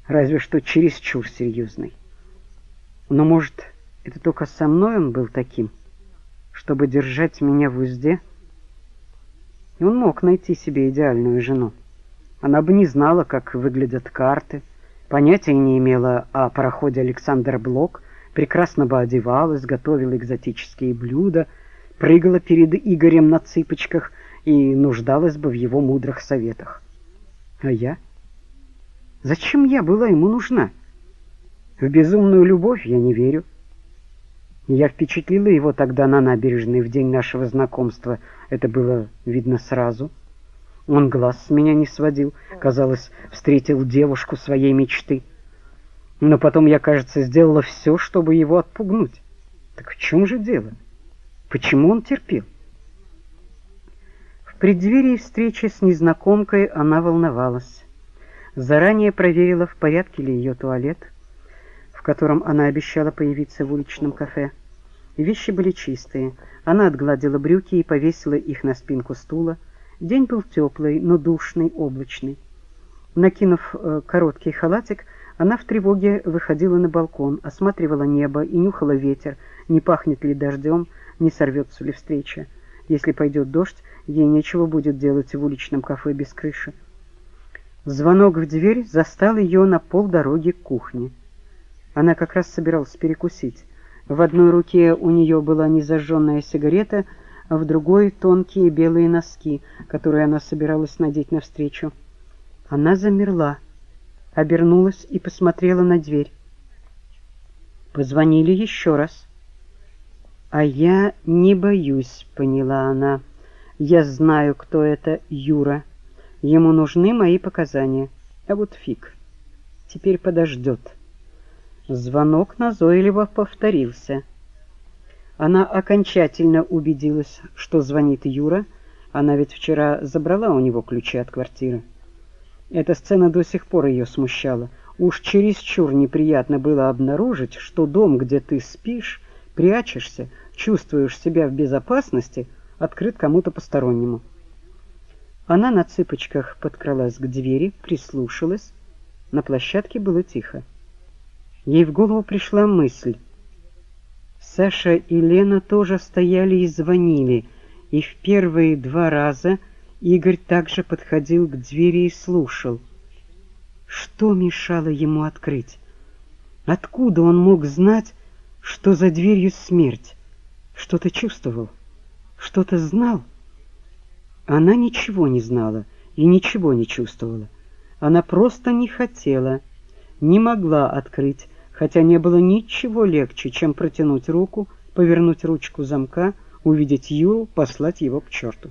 разве что чересчур серьезный. Но, может, это только со мной он был таким, чтобы держать меня в узде? И он мог найти себе идеальную жену. Она бы не знала, как выглядят карты, понятия не имела о пароходе Александр Блок, прекрасно бы одевалась, готовила экзотические блюда, прыгала перед Игорем на цыпочках и нуждалась бы в его мудрых советах. А я? Зачем я была ему нужна? В безумную любовь я не верю. Я впечатлила его тогда на набережной в день нашего знакомства. Это было видно сразу. Он глаз с меня не сводил. Казалось, встретил девушку своей мечты. Но потом я, кажется, сделала все, чтобы его отпугнуть. Так в чем же дело? Почему он терпел? В преддверии встречи с незнакомкой она волновалась. Заранее проверила, в порядке ли ее туалет, в котором она обещала появиться в уличном кафе. Вещи были чистые. Она отгладила брюки и повесила их на спинку стула. День был теплый, но душный, облачный. Накинув короткий халатик, она в тревоге выходила на балкон, осматривала небо и нюхала ветер, не пахнет ли дождем, не сорвется ли встреча. Если пойдет дождь, ей нечего будет делать в уличном кафе без крыши. Звонок в дверь застал ее на полдороги к кухне. Она как раз собиралась перекусить. В одной руке у нее была незажженная сигарета, а в другой тонкие белые носки, которые она собиралась надеть навстречу. Она замерла, обернулась и посмотрела на дверь. Позвонили еще раз. «А я не боюсь», — поняла она. «Я знаю, кто это Юра. Ему нужны мои показания. А вот фиг. Теперь подождет». Звонок назойливо повторился. Она окончательно убедилась, что звонит Юра. Она ведь вчера забрала у него ключи от квартиры. Эта сцена до сих пор ее смущала. Уж чересчур неприятно было обнаружить, что дом, где ты спишь, прячешься, чувствуешь себя в безопасности, открыт кому-то постороннему. Она на цыпочках подкралась к двери, прислушалась. На площадке было тихо. Ей в голову пришла мысль. Саша и Лена тоже стояли и звонили, и в первые 2 раза Игорь также подходил к двери и слушал. Что мешало ему открыть? Откуда он мог знать, что за дверью смерть? Что-то чувствовал? Что-то знал? Она ничего не знала и ничего не чувствовала. Она просто не хотела, не могла открыть, хотя не было ничего легче, чем протянуть руку, повернуть ручку замка, увидеть Юру, послать его к черту.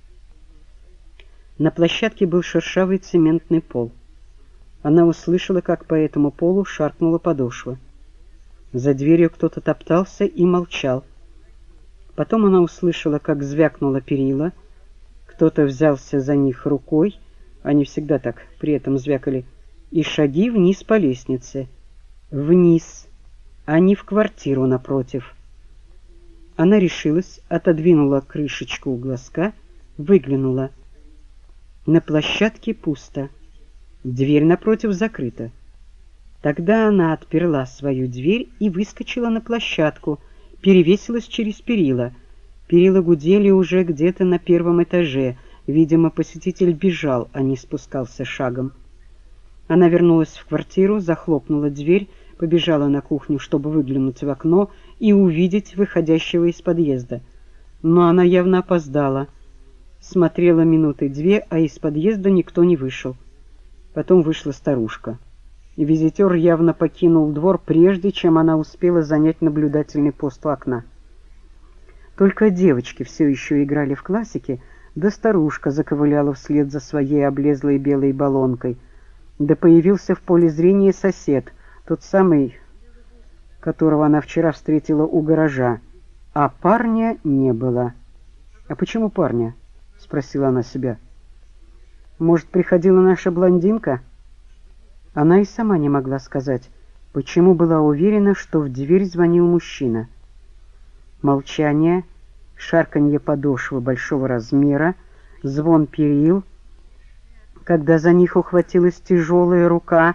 На площадке был шершавый цементный пол. Она услышала, как по этому полу шаркнула подошва. За дверью кто-то топтался и молчал. Потом она услышала, как звякнула перила. Кто-то взялся за них рукой, они всегда так при этом звякали, и шаги вниз по лестнице. Вниз, а не в квартиру напротив. Она решилась, отодвинула крышечку у глазка, выглянула. На площадке пусто. Дверь напротив закрыта. Тогда она отперла свою дверь и выскочила на площадку, перевесилась через перила. Перила гудели уже где-то на 1-м этаже. Видимо, посетитель бежал, а не спускался шагом. Она вернулась в квартиру, захлопнула дверь, побежала на кухню, чтобы выглянуть в окно и увидеть выходящего из подъезда. Но она явно опоздала. Смотрела 2 минуты, а из подъезда никто не вышел. Потом вышла старушка. Визитер явно покинул двор, прежде чем она успела занять наблюдательный пост у окна. Только девочки все еще играли в классики, да старушка заковыляла вслед за своей облезлой белой баллонкой. Да появился в поле зрения сосед, тот самый, которого она вчера встретила у гаража. А парня не было. «А почему парня?» — спросила она себя. «Может, приходила наша блондинка?» Она и сама не могла сказать, почему была уверена, что в дверь звонил мужчина. Молчание, шарканье подошвы большого размера, звон перил, когда за них ухватилась тяжелая рука,